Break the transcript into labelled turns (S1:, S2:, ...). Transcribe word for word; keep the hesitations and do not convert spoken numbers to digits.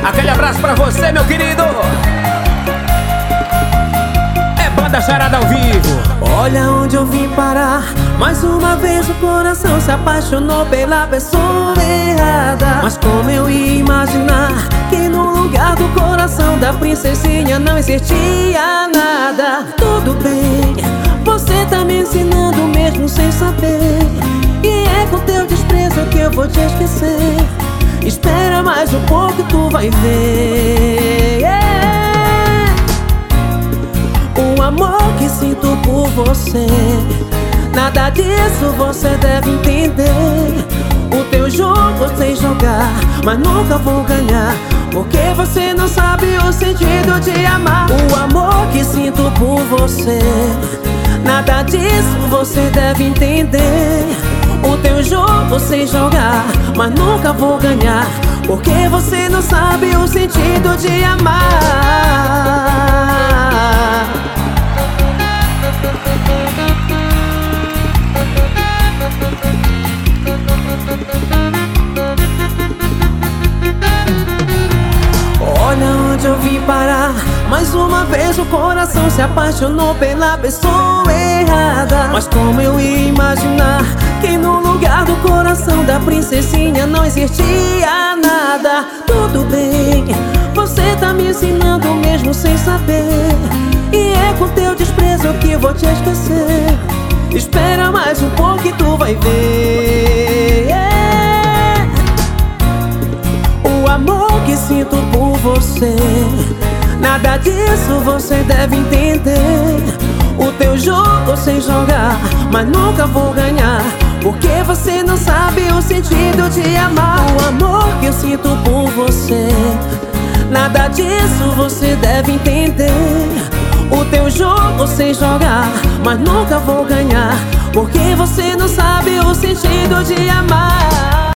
S1: Aquele abraço pra você, meu querido. É Banda Charada ao vivo.
S2: Olha onde eu vim parar. Mais uma vez o coração se apaixonou pela pessoa errada. Mas como eu ia imaginar que no lugar do coração da princesinha não existia nada? Tudo bem, você tá me ensinando mesmo sem saber. E é com teu desprezo que eu vou te esquecer. Espera mais um pouco e tu vai ver, yeah. O amor que sinto por você, nada disso você deve entender. O teu jogo eu sei jogar, mas nunca vou ganhar, porque você não sabe o sentido de amar. O amor que sinto por você, nada disso você deve entender. O teu jogo eu sei jogar, mas nunca vou ganhar, porque você não sabe o sentido de amar. Olha onde eu vim parar. Mais uma vez o coração se apaixonou pela pessoa errada. Mas como eu ia imaginar que no lugar do coração da princesinha não existia nada? Tudo bem, você tá me ensinando mesmo sem saber. E é com teu desprezo que vou te esquecer. Espera mais um pouco e tu vai ver, yeah. O amor que sinto por você, nada disso você deve entender. O teu jogo eu sei jogar, mas nunca vou ganhar, porque você não sabe o sentido de amar. O amor que eu sinto por você, nada disso você deve entender. O teu jogo eu sei jogar, mas nunca vou ganhar, porque você não sabe o sentido de amar.